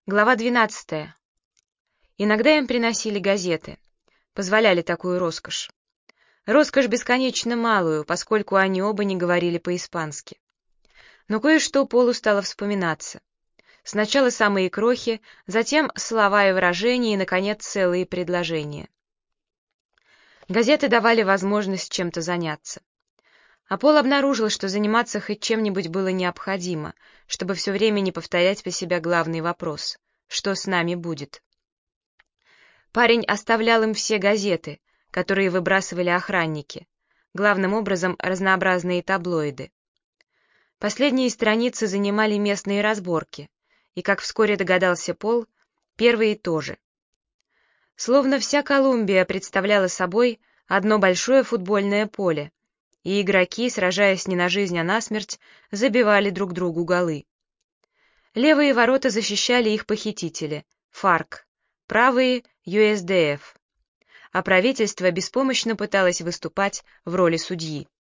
Глава 12. Иногда им приносили газеты, позволяли такую роскошь. Роскошь бесконечно малую, поскольку они оба не говорили по-испански. Но кое-что Полу стало вспоминаться. Сначала самые крохи, затем слова и выражения, и, наконец, целые предложения. Газеты давали возможность чем-то заняться. А Пол обнаружил, что заниматься хоть чем-нибудь было необходимо, чтобы все время не повторять про себя главный вопрос: что с нами будет? Парень оставлял им все газеты, которые выбрасывали охранники, главным образом разнообразные таблоиды. Последние страницы занимали местные разборки, и, как вскоре догадался Пол, первые тоже. Словно вся Колумбия представляла собой одно большое футбольное поле, и игроки, сражаясь не на жизнь, а на смерть, забивали друг другу голы. Левые ворота защищали их похитители — ФАРК, правые — ЮСДФ, а правительство беспомощно пыталось выступать в роли судьи.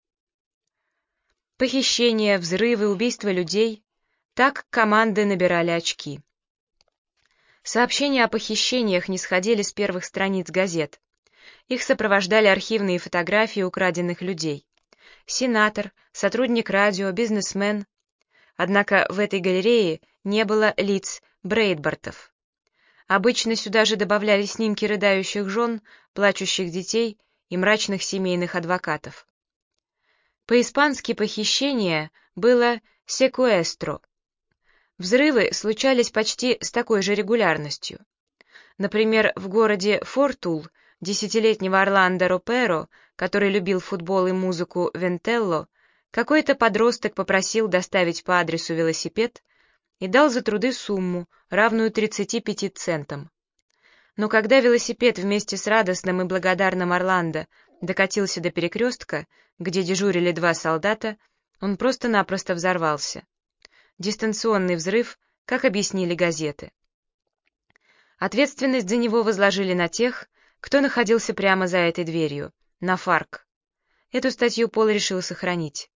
Похищения, взрывы, убийства людей — так команды набирали очки. Сообщения о похищениях не сходили с первых страниц газет. Их сопровождали архивные фотографии украденных людей. Сенатор, сотрудник радио, бизнесмен. Однако в этой галерее не было лиц Брейдбартов. Обычно сюда же добавляли снимки рыдающих жен, плачущих детей и мрачных семейных адвокатов. По-испански похищение было «секуэстро». Взрывы случались почти с такой же регулярностью. Например, в городе Фортул десятилетнего Орландо Роперо, который любил футбол и музыку Вентелло, какой-то подросток попросил доставить по адресу велосипед и дал за труды сумму, равную 35 центам. Но когда велосипед вместе с радостным и благодарным Орландо докатился до перекрестка, где дежурили два солдата, он просто-напросто взорвался. Дистанционный взрыв, как объяснили газеты. Ответственность за него возложили на тех, кто находился прямо за этой дверью, на ФАРК. Эту статью Пол решил сохранить.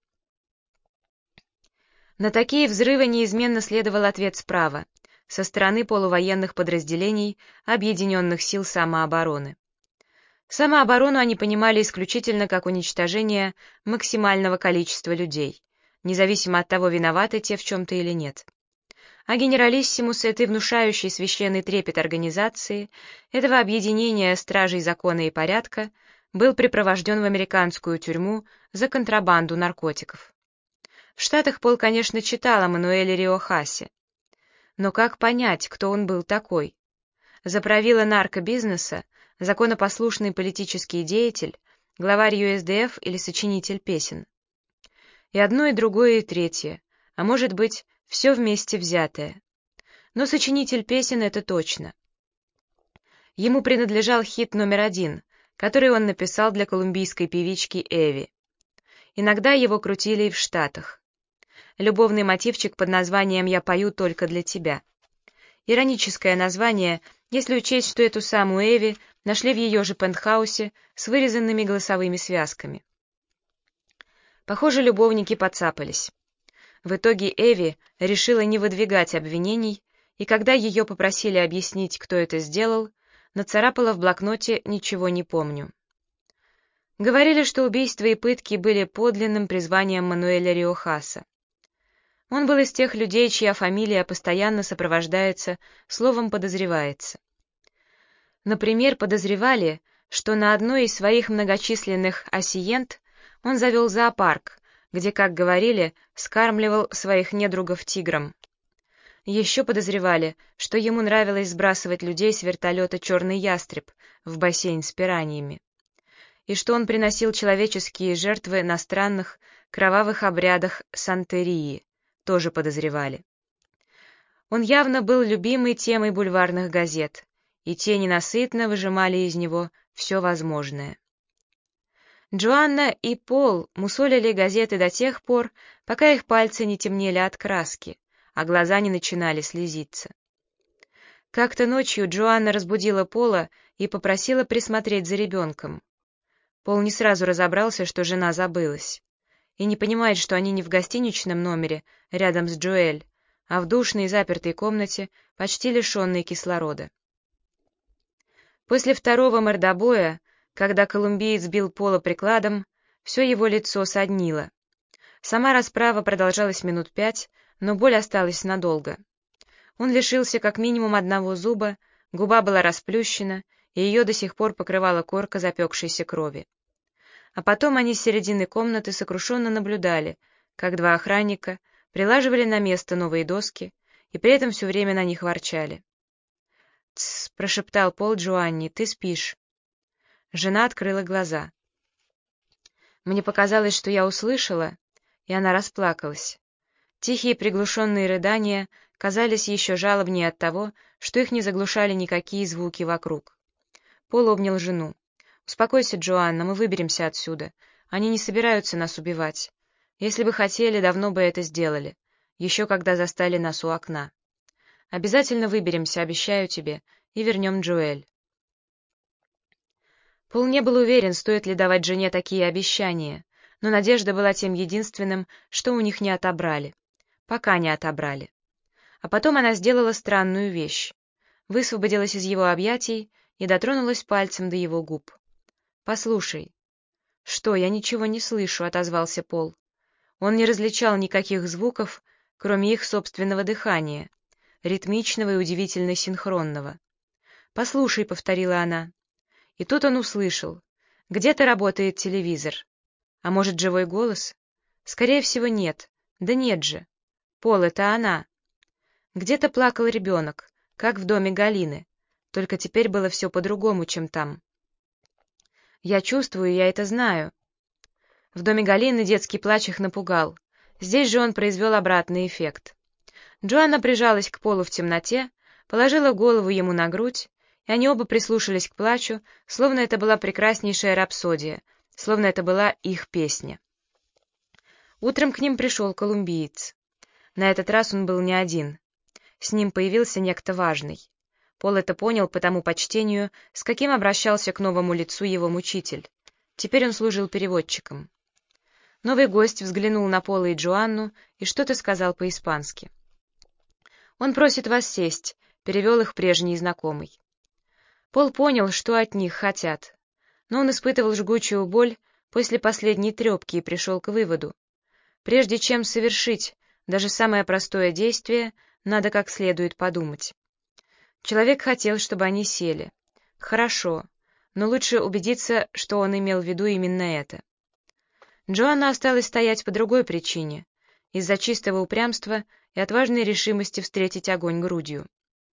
На такие взрывы неизменно следовал ответ справа, со стороны полувоенных подразделений Объединенных сил самообороны. Самооборону они понимали исключительно как уничтожение максимального количества людей, независимо от того, виноваты те в чем-то или нет. А генералиссимус этой внушающей священный трепет организации, этого объединения стражей закона и порядка, был припровожден в американскую тюрьму за контрабанду наркотиков. В Штатах Пол, конечно, читал о Мануэле Риохасе. Но как понять, кто он был такой? Заправила наркобизнеса, законопослушный политический деятель, главарь ЮСДФ или сочинитель песен? И одно, и другое, и третье, а может быть, все вместе взятое. Но сочинитель песен — это точно. Ему принадлежал хит номер 1, который он написал для колумбийской певички Эви. Иногда его крутили и в Штатах. Любовный мотивчик под названием «Я пою только для тебя». Ироническое название, если учесть, что эту самую Эви нашли в ее же пентхаусе с вырезанными голосовыми связками. Похоже, любовники подцапались. В итоге Эви решила не выдвигать обвинений, и когда ее попросили объяснить, кто это сделал, нацарапала в блокноте «Ничего не помню». Говорили, что убийства и пытки были подлинным призванием Мануэля Риохаса. Он был из тех людей, чья фамилия постоянно сопровождается словом «подозревается». Например, подозревали, что на одной из своих многочисленных асиент он завел зоопарк, где, как говорили, скармливал своих недругов тиграм. Еще подозревали, что ему нравилось сбрасывать людей с вертолета «Черный ястреб» в бассейн с пираньями, и что он приносил человеческие жертвы на странных кровавых обрядах сантерии, тоже подозревали. Он явно был любимой темой бульварных газет, и те ненасытно выжимали из него все возможное. Джоанна и Пол мусолили газеты до тех пор, пока их пальцы не темнели от краски, а глаза не начинали слезиться. Как-то ночью Джоанна разбудила Пола и попросила присмотреть за ребенком. Пол не сразу разобрался, что жена забылась, и не понимает, что они не в гостиничном номере рядом с Джоэль, а в душной и запертой комнате, почти лишенной кислорода. После второго мордобоя, когда колумбиец бил Пола прикладом, все его лицо соднило. Сама расправа продолжалась минут 5, но боль осталась надолго. Он лишился как минимум одного зуба, губа была расплющена, и ее до сих пор покрывала корка запекшейся крови. А потом они с середины комнаты сокрушенно наблюдали, как два охранника прилаживали на место новые доски и при этом все время на них ворчали. «Тссс», — прошептал Пол Джоанни, — «ты спишь». Жена открыла глаза. Мне показалось, что я услышала, и она расплакалась. Тихие приглушенные рыдания казались еще жалобнее от того, что их не заглушали никакие звуки вокруг. Пол обнял жену. «Успокойся, Джоанна, мы выберемся отсюда. Они не собираются нас убивать. Если бы хотели, давно бы это сделали, еще когда застали нас у окна. Обязательно выберемся, обещаю тебе, и вернем Джоэль». Пол не был уверен, стоит ли давать жене такие обещания, но надежда была тем единственным, что у них не отобрали. Пока не отобрали. А потом она сделала странную вещь. Высвободилась из его объятий и дотронулась пальцем до его губ. «Послушай». «Что, я ничего не слышу», — отозвался Пол. Он не различал никаких звуков, кроме их собственного дыхания, ритмичного и удивительно синхронного. «Послушай», — повторила она. И тут он услышал. Где-то работает телевизор. А может, живой голос? Скорее всего, нет. Да нет же. Пол, это она. Где-то плакал ребенок, как в доме Галины. Только теперь было все по-другому, чем там. Я чувствую, я это знаю. В доме Галины детский плач их напугал. Здесь же он произвел обратный эффект. Джоанна прижалась к Полу в темноте, положила голову ему на грудь, и они оба прислушались к плачу, словно это была прекраснейшая рапсодия, словно это была их песня. Утром к ним пришел колумбиец. На этот раз он был не один. С ним появился некто важный. Пол это понял по тому почтению, с каким обращался к новому лицу его мучитель. Теперь он служил переводчиком. Новый гость взглянул на Пола и Джоанну и что-то сказал по-испански. «Он просит вас сесть», — перевел их прежний знакомый. Пол понял, что от них хотят, но он испытывал жгучую боль после последней трепки и пришел к выводу. Прежде чем совершить даже самое простое действие, надо как следует подумать. Человек хотел, чтобы они сели. Хорошо, но лучше убедиться, что он имел в виду именно это. Джоанна осталась стоять по другой причине, из-за чистого упрямства и отважной решимости встретить огонь грудью.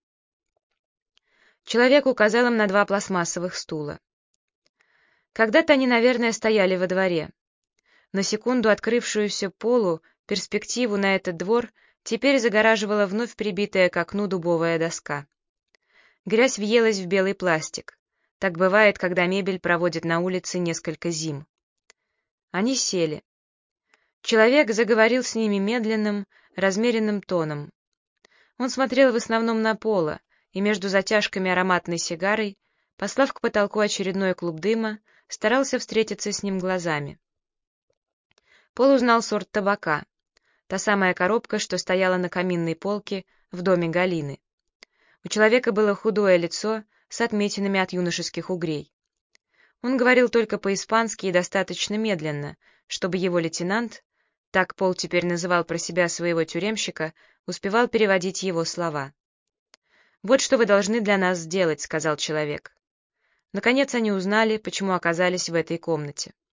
Человек указал им на два пластмассовых стула. Когда-то они, наверное, стояли во дворе. На секунду открывшуюся Полу перспективу на этот двор теперь загораживала вновь прибитая к окну дубовая доска. Грязь въелась в белый пластик. Так бывает, когда мебель проводит на улице несколько зим. Они сели. Человек заговорил с ними медленным, размеренным тоном. Он смотрел в основном на Пола, и между затяжками ароматной сигарой, послав к потолку очередной клуб дыма, старался встретиться с ним глазами. Пол узнал сорт табака, та самая коробка, что стояла на каминной полке в доме Галины. У человека было худое лицо с отметинами от юношеских угрей. Он говорил только по-испански и достаточно медленно, чтобы его лейтенант, так Пол теперь называл про себя своего тюремщика, успевал переводить его слова. «Вот что вы должны для нас сделать», — сказал человек. Наконец они узнали, почему оказались в этой комнате.